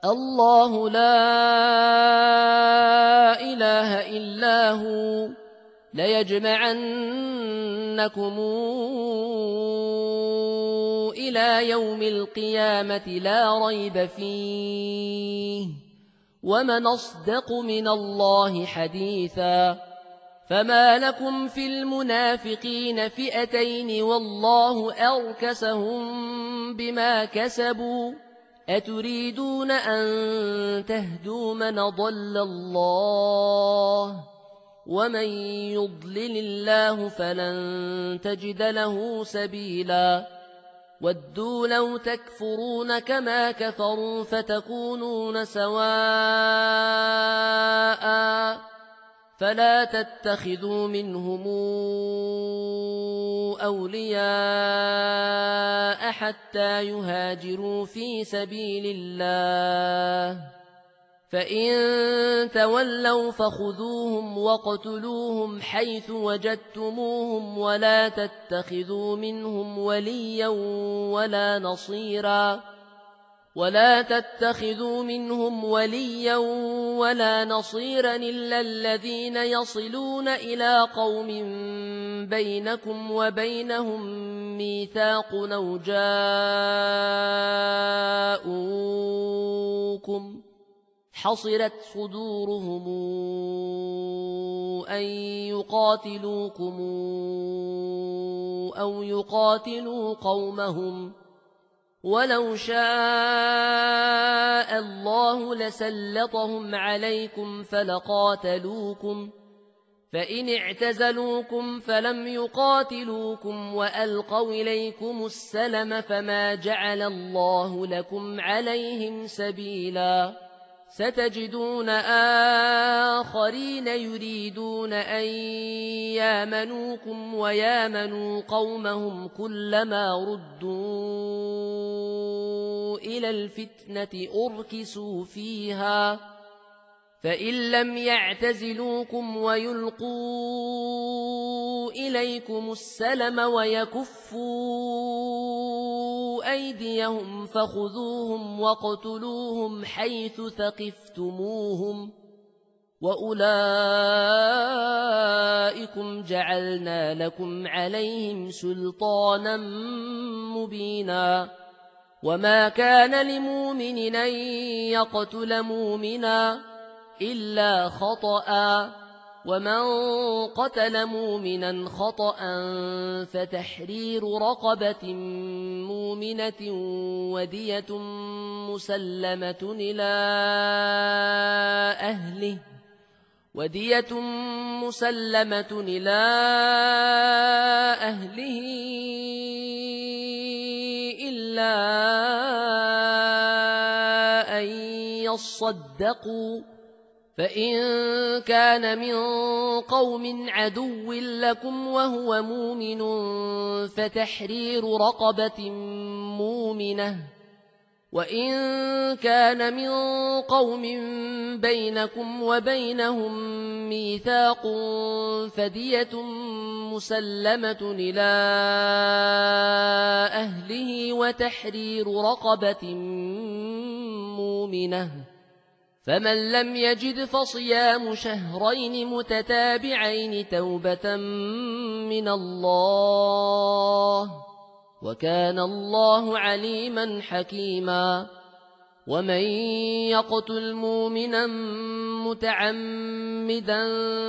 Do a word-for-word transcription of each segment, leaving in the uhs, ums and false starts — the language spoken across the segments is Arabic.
الله لا إله إلا هو ليجمعنكم إلى يوم القيامة لا ريب فيه ومن أصدق من الله حديثا فما لكم في المنافقين فئتين والله أركسهم بما كسبوا أتريدون أن تهدوا من ضل الله ومن يضلل الله فلن تجد له سبيلا ودوا لو تكفرون كما كفروا فتكونون سواء فلا تتخذوا منهم أولياء حتى يهاجروا في سبيل الله فإن تولوا فخذوهم واقتلوهم حيث وجدتموهم ولا تتخذوا منهم وليا ولا نصيرا ولا تتخذوا منهم وليا ولا نصيرا إلا الذين يصلون إلى قوم بينكم وبينهم ميثاق أو جاءوكم حصرت صدورهم أن يقاتلوكم أو يقاتلوا قومهم ولو شاء الله لسلطهم عليكم فلقاتلوكم فإن اعتزلوكم فلم يقاتلوكم وألقوا إليكم السلم فما جعل الله لكم عليهم سبيلا ستجدون آخرين يريدون أن يامنوكم ويامنوا قومهم كلما ردوا إلى الفتنة أركسوا فيها فإن لم يعتزلوكم ويلقوا إليكم السلم ويكفوا أيديهم فخذوهم واقتلوهم حيث ثقفتموهم وأولئكم جعلنا لكم عليهم سلطانا مبينا وما كان لمؤمن أن يقتل مؤمنا إلا خطأ ومن قتل مؤمنا خطأ فتحرير رقبة مؤمنة ودية مسلمة إلى أهله ودية مسلمة إلى أهله إلا أن يصدقوا فإن كان من قوم عدو لكم وهو مؤمن فتحرير رقبة مؤمنة وإن كان من قوم بينكم وبينهم ميثاق فدية مسلمة إلى أهله وتحرير رقبة مؤمنة فمن لم يجد فصيام شهرين متتابعين توبة من الله وكان الله عليما حكيما ومن يقتل مؤمنا متعمدا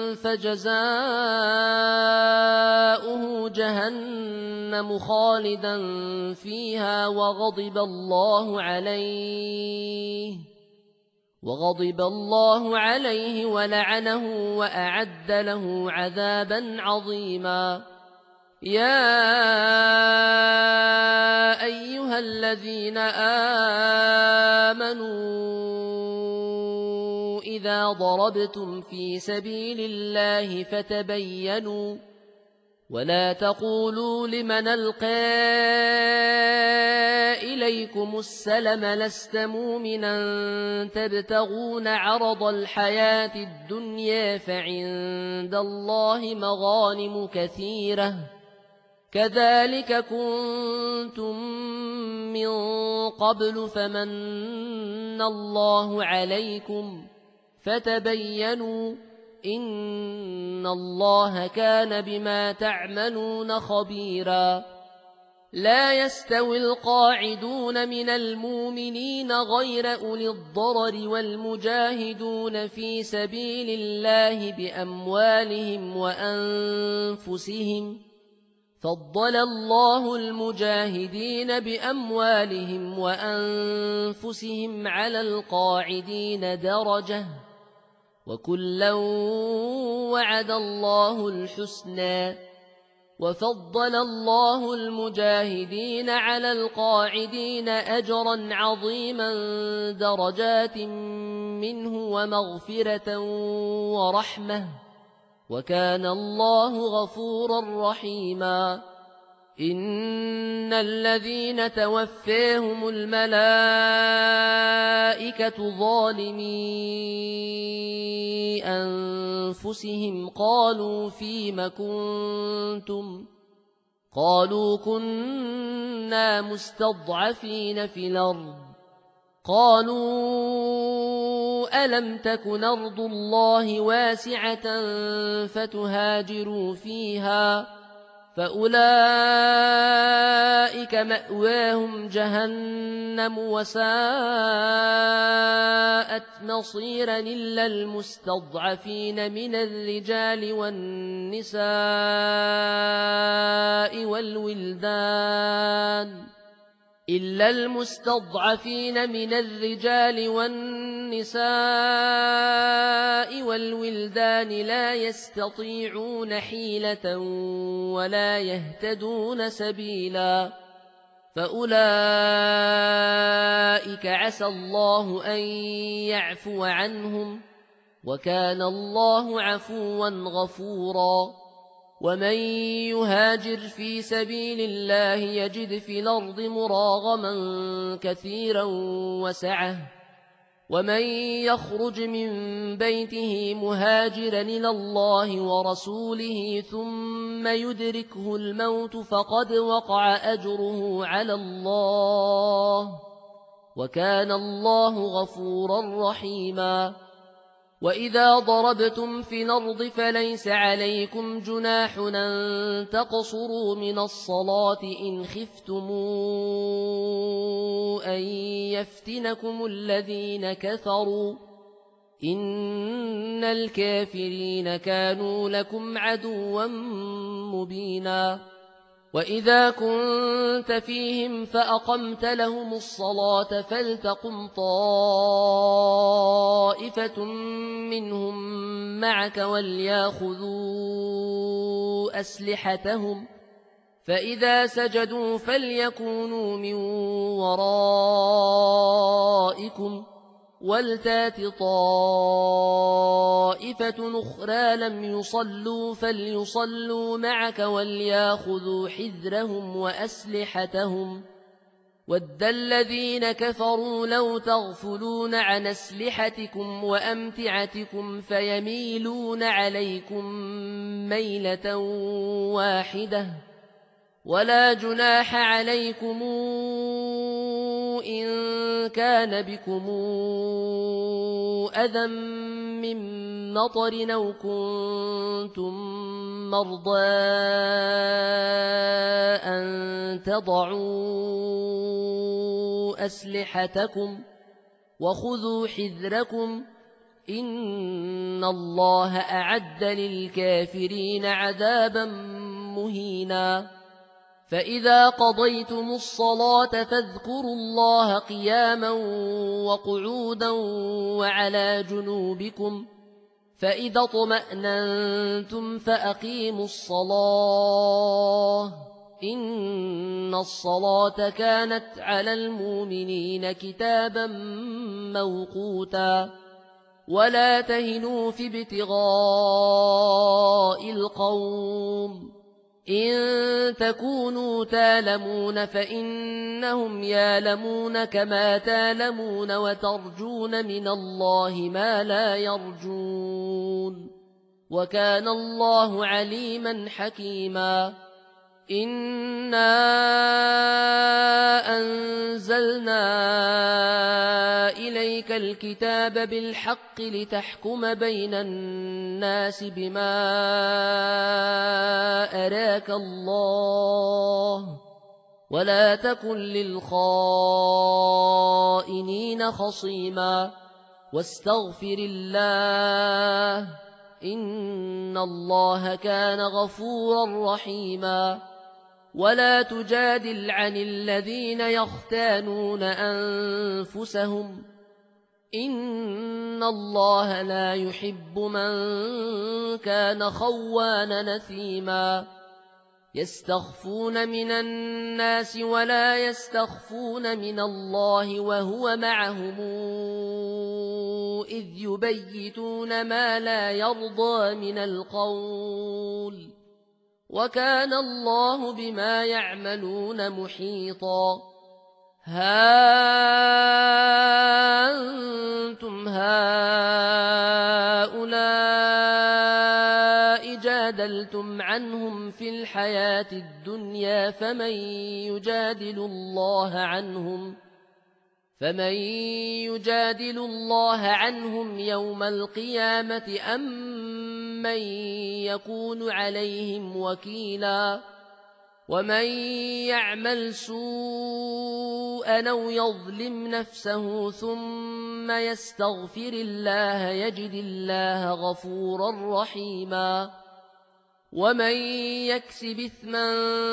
فجزاؤه جهنم خالدا فيها وغضب الله عليه وغضب الله عليه ولعنه وأعد له عذابا عظيما يا أيها الذين آمنوا إذا ضربتم في سبيل الله فتبينوا ولا تقولوا لمن ألقى إليكم السلم لست مؤمنا تبتغون عرض الحياة الدنيا فعند الله مغانم كثيرة كذلك كنتم من قبل فمن الله عليكم فتبينوا إن الله كان بما تعملون خبيرا لا يستوي القاعدون من المؤمنين غير أولي الضرر والمجاهدون في سبيل الله بأموالهم وأنفسهم فضل الله المجاهدين بأموالهم وأنفسهم على القاعدين درجة وكلا وعد الله الحسنى وفضل الله المجاهدين على القاعدين أجرا عظيما درجات منه ومغفرة ورحمة وكان الله غفورا رحيما إن الذين توفاهم الملائكة ظالمي أنفسهم قالوا فيم كنتم قالوا كنا مستضعفين في الأرض قالوا ألم تكن أرض الله واسعة فتهاجروا فيها فأولئك مأواهم جهنم وساءت مصيرا إلا المستضعفين من الرجال والنساء والولدان إلا المستضعفين من الرجال والنساء والولدان لا يستطيعون حيلة ولا يهتدون سبيلا فأولئك عسى الله أن يعفو عنهم وكان الله عفوا غفورا ومن يهاجر في سبيل الله يجد في الأرض مراغما كثيرا وسعة ومن يخرج من بيته مهاجرا إلى الله ورسوله ثم يدركه الموت فقد وقع أجره على الله وكان الله غفورا رحيما وإذا ضربتم في الأرض فليس عليكم جناح أن تقصروا من الصلاة إن خفتم أن يفتنكم الذين كفروا إن الكافرين كانوا لكم عدوا مبينا وإذا كنت فيهم فأقمت لهم الصلاة فلتقم طائفة منهم معك ولياخذوا أسلحتهم فإذا سجدوا فليكونوا من ورائكم ولتات طائفة أخرى لم يصلوا فليصلوا معك ولياخذوا حذرهم وأسلحتهم ود الذين كفروا لو تغفلون عن أسلحتكم وأمتعتكم فيميلون عليكم ميلة واحدة ولا جناح عليكم إن كان بكم أذى من مطر أو كنتم مرضى أن تضعوا أسلحتكم وخذوا حذركم إن الله أعد للكافرين عذابا مهينا فإذا قضيتم الصلاة فاذكروا الله قياما وقعودا وعلى جنوبكم فإذا اطمأننتم فأقيموا الصلاة إن الصلاة كانت على المؤمنين كتابا موقوتا ولا تهنوا في ابتغاء القوم إن تكونوا تالمون فإنهم يالمون كما تالمون وترجون من الله ما لا يرجون وكان الله عليما حكيما إنا أنزلنا إليك الكتاب بالحق لتحكم بين الناس بما أراك الله ولا تكن للخائنين خصيما واستغفر الله إن الله كان غفورا رحيما ولا تجادل عن الذين يختانون أنفسهم إن الله لا يحب من كان خوانا نثيما يستخفون من الناس ولا يستخفون من الله وهو معهم إذ يبيتون ما لا يرضى من القول وكان الله بما يعملون محيطا ها أنتم هؤلاء جادلتم عنهم في الحياة الدنيا فمن يجادل الله عنهم فمن يجادل الله عنهم يوم القيامة أم من يكون عليهم وكيلا ومن يعمل سوءا أو يظلم نفسه ثم يستغفر الله يجد الله غفورا رحيما ومن يكسب إثما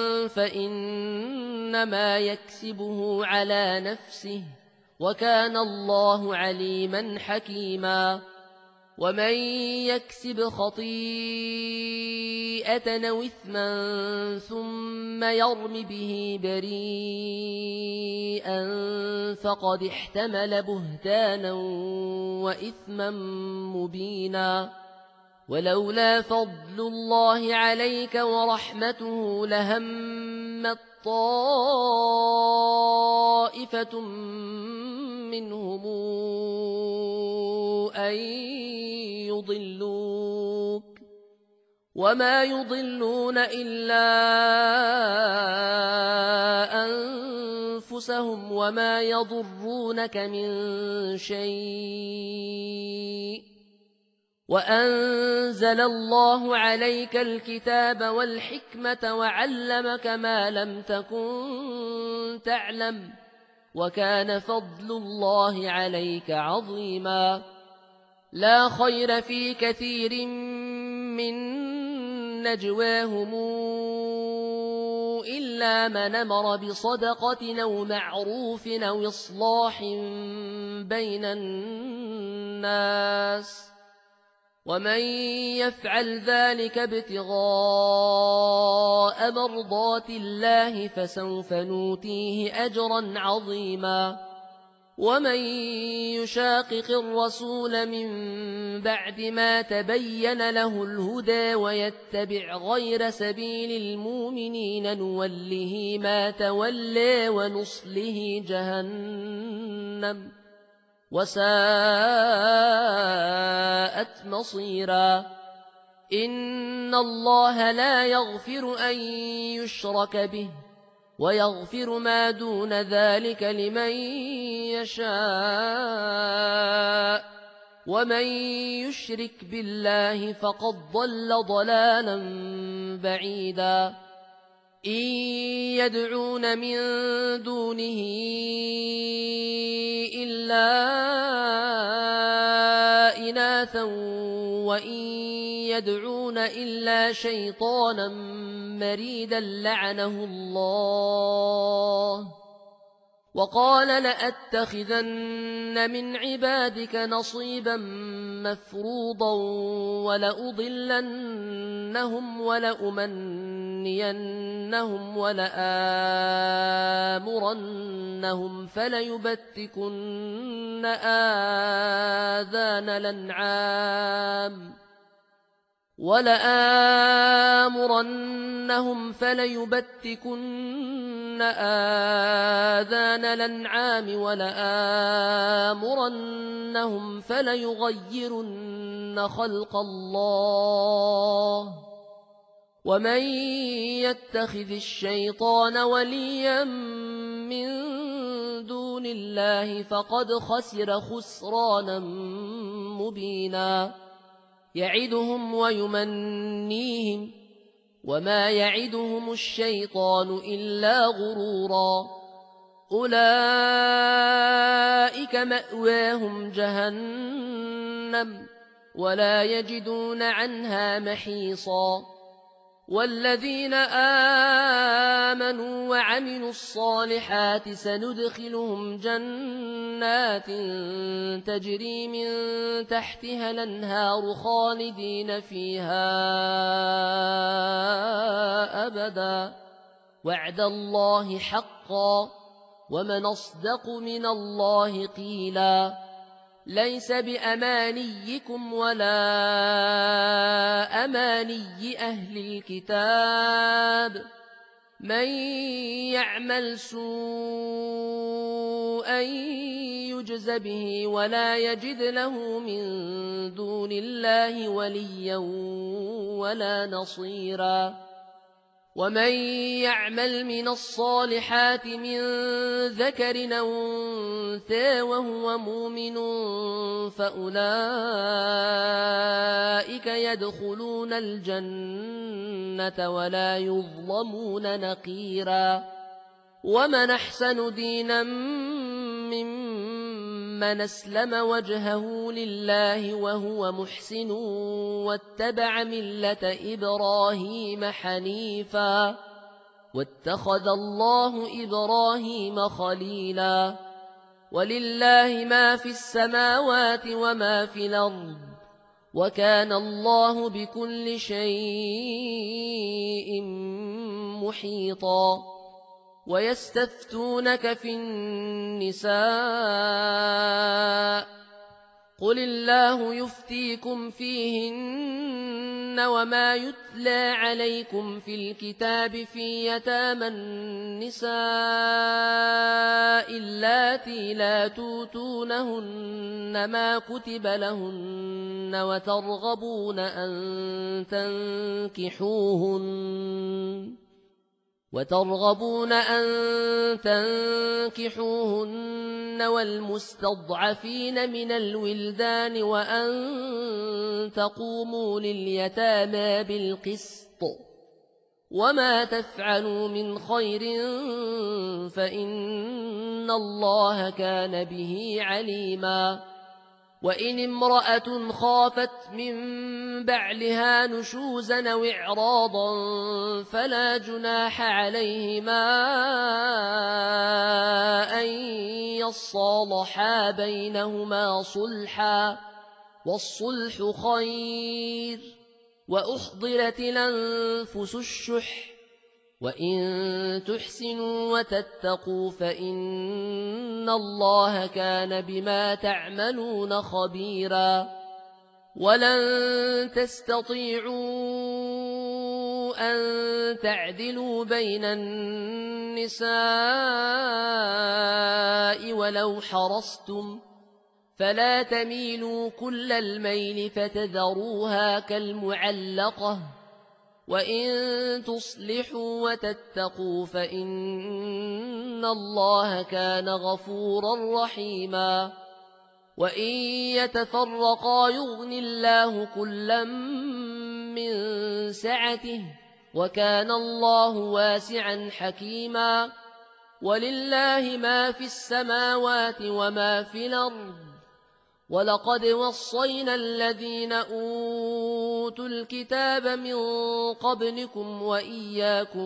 فإنما يكسبه على نفسه وكان الله عليما حكيما ومن يكسب خطيئة أو إثما ثم يرم به بريئا فقد احتمل بهتانا وإثما مبينا ولولا فضل الله عليك ورحمته لهمت طائفة منهم أن يضلوك وما يضلون إلا أنفسهم وما يضرونك من شيء وأنزل الله عليك الكتاب والحكمة وعلمك ما لم تكن تعلم وكان فضل الله عليك عظيما لا خير في كثير من نجواهم إلا من أمر بصدقة أو معروف أو إصلاح بين الناس ومن يفعل ذلك ابتغاء مرضات الله فسوف نوتيه أجرا عظيما ومن يشاقق الرسول من بعد ما تبين له الهدى ويتبع غير سبيل المؤمنين نوله ما تولى ونصله جهنم وساءت مصيرا إن الله لا يغفر أن يشرك به ويغفر ما دون ذلك لمن يشاء ومن يشرك بالله فقد ضل ضلالا بعيدا إن يدعون من دونه إلا إناثا وإن يدعون إلا شيطانا مريدا لعنه الله وقال لأتخذن من عبادك نصيبا مفروضا ولأضلنهم ولأمنينهم ولآمرنهم فليبتكن آذان الأنعام ولآمرنهم فليبتكن آذان الأنعام ولآمرنهم فليغيرن خلق الله ومن يتخذ الشيطان وليا من دون الله فقد خسر خسرانا مبينا يعدهم ويمنيهم وما يعدهم الشيطان إلا غرورا أولئك مأواهم جهنم ولا يجدون عنها محيصا والذين آمنوا وعملوا الصالحات سندخلهم جنات تجري من تحتها الأنهار خالدين فيها أبدا وعد الله حقا ومن أصدق من الله قيلا ليس بأمانيكم ولا أماني أهل الكتاب من يعمل سوءا يجز به ولا يجد له من دون الله وليا ولا نصيرا ومن يعمل من الصالحات من ذكر أو أنثى وهو مؤمن فأولئك يدخلون الجنة ولا يظلمون نقيرا ومن أحسن دينا ممن أسلم وجهه لله وهو محسن واتبع ملة إبراهيم حنيفا واتخذ الله إبراهيم خليلا ولله ما في السماوات وما في الأرض وكان الله بكل شيء محيطا ويستفتونك في النساء قل الله يفتيكم فيهن وما يتلى عليكم في الكتاب في يتامى النساء اللاتي لا توتونهن ما كتب لهن وترغبون أن تنكحوهن وترغبون أن تنكحوهن والمستضعفين من الولدان وأن تقوموا لليتامى بالقسط وما تفعلوا من خير فإن الله كان به عليما وإن امرأة خافت من بعلها نشوزا أو إعراضا فلا جناح عليهما أن يصالحا بينهما صلحا والصلح خير وأحضرت الأنفس الشح وإن تحسنوا وتتقوا فإن الله كان بما تعملون خبيرا ولن تستطيعوا أن تعدلوا بين النساء ولو حرصتم فلا تميلوا كل الميل فتذروها كالمعلقة وإن تصلحوا وتتقوا فإن الله كان غفورا رحيما وإن يتفرقا يغن الله كلا من سعته وكان الله واسعا حكيما ولله ما في السماوات وما في الأرض ولقد وصينا الذين أوتوا الكتاب من قبلكم وإياكم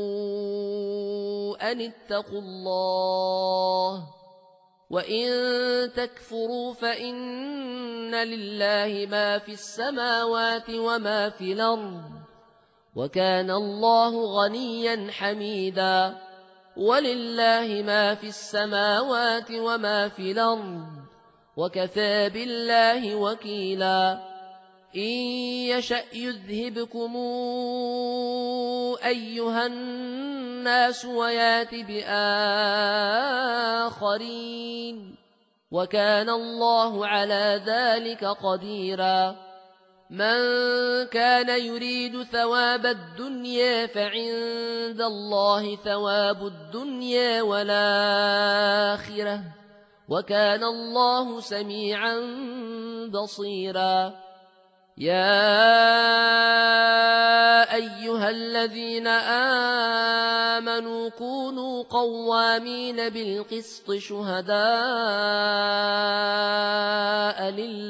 أن اتقوا الله وإن تكفروا فإن لله ما في السماوات وما في الأرض وكان الله غنيا حميدا ولله ما في السماوات وما في الأرض وكفى بالله وكيلا إن يشأ يذهبكم أيها الناس ويات بآخرين وكان الله على ذلك قديرا من كان يريد ثواب الدنيا فعند الله ثواب الدنيا والآخرة وكان الله سميعا بصيرا يا أيها الذين آمنوا كونوا قوامين بالقسط شهداء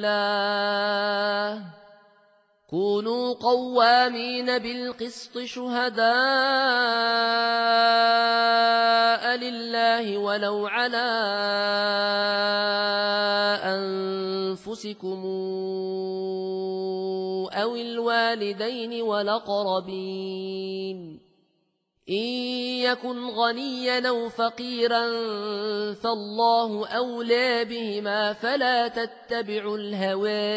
لله كونوا قوامين بالقسط شهداء لله ولو على أنفسكم أو الوالدين والأقربين إن يكن غنيا أو فقيرا فالله أولى بهما فلا تتبعوا الهوى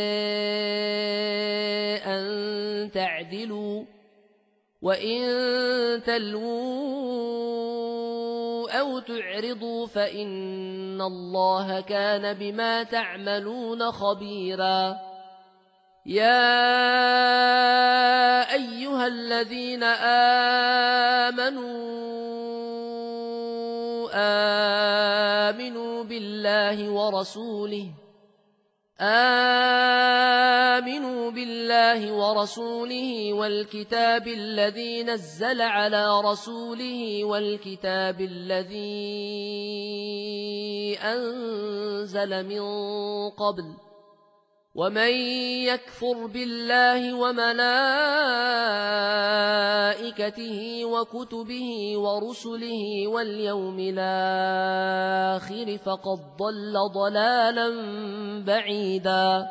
أن تعدلوا وإن تلووا أو تعرضوا فإن الله كان بما تعملون خبيرا يا أيها الذين آمنوا آمنوا بالله ورسوله آمنوا بالله ورسوله والكتاب الذي نزل على رسوله والكتاب الذي أنزل من قبل ومن يكفر بالله وملائكته وكتبه ورسله واليوم الآخر فقد ضل ضلالا بعيدا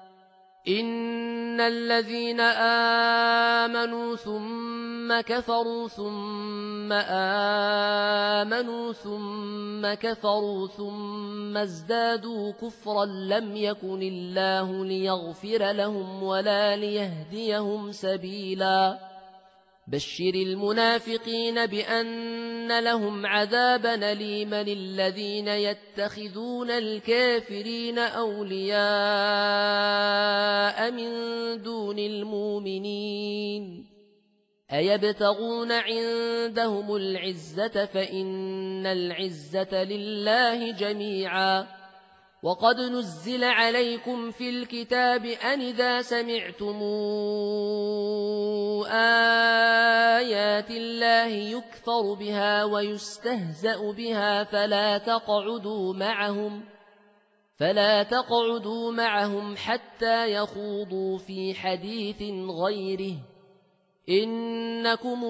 إن الذين آمنوا ثم كفروا ثم آمنوا ثم كفروا ثم ازدادوا كفرا لم يكن الله ليغفر لهم ولا ليهديهم سبيلا بشر المنافقين بأن لهم عذابا أليما الذين يتخذون الكافرين أولياء من دون المؤمنين أيبتغون عندهم العزة فإن العزة لله جميعا وقد نزل عليكم في الكتاب أن إذا سمعتم آيات الله يكفر بها ويستهزأ بها فلا تقعدوا معهم فلا تقعدوا معهم حتى يخوضوا في حديث غيره إنكم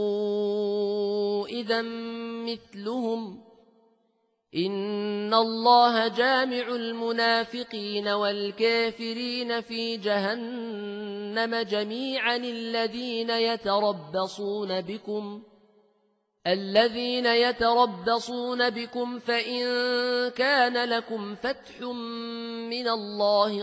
إذا مثلهم إن الله جامع المنافقين والكافرين في جهنم جميعا الذين يتربصون بكم الذين يتربصون بكم فإن كان لكم فتح من الله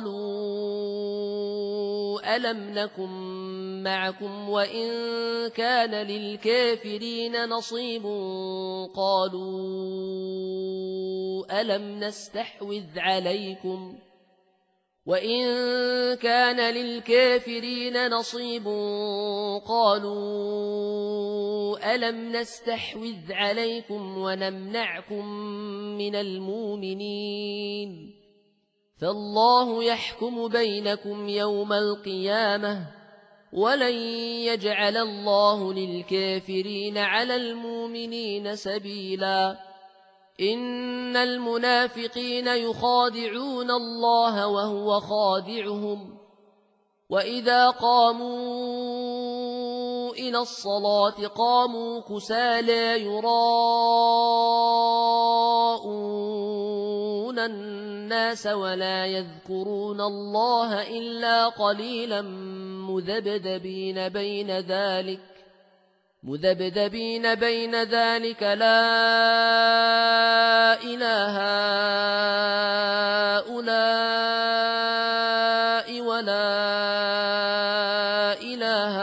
قالوا ألم نكن معكم وإن كان للكافرين نصيب قالوا ألم نستحوذ عليكم وإن كان للكافرين نصيب قالوا ألم نستحوذ عليكم ونمنعكم من المؤمنين فالله يحكم بينكم يوم القيامة ولن يجعل الله للكافرين على المؤمنين سبيلا إن المنافقين يخادعون الله وهو خادعهم وإذا قاموا إلى الصلاة قاموا كسالى يراءون الناس ولا يذكرون الله إلا قليلا مذبذبين بين ذلك مذبذبين بين ذلك لا إله هؤلاء ولا إله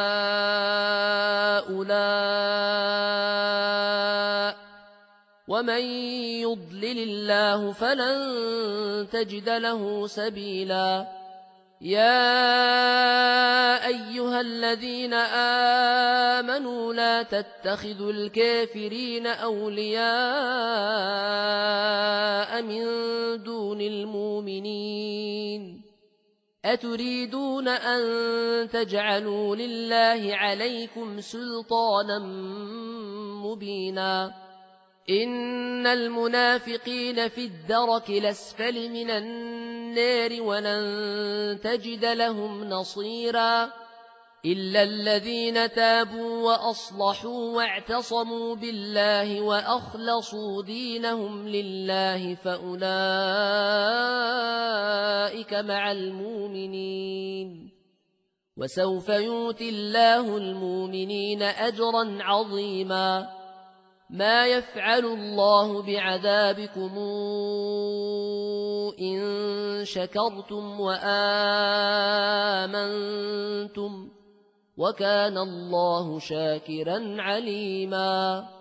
هؤلاء ومن يضلل الله فلن تجد له سبيلا يا أيها الذين آمنوا لا تتخذوا الكافرين أولياء من دون المؤمنين أتريدون أن تجعلوا لله عليكم سلطانا مبينا إن المنافقين في الدرك الأسفل من النار ولن تجد لهم نصيرا إلا الذين تابوا وأصلحوا واعتصموا بالله وأخلصوا دينهم لله فأولئك مع المؤمنين وسوف يؤتي الله المؤمنين أجرا عظيما ما يفعل الله بعذابكم إن شكرتم وآمنتم وكان الله شاكرا عليما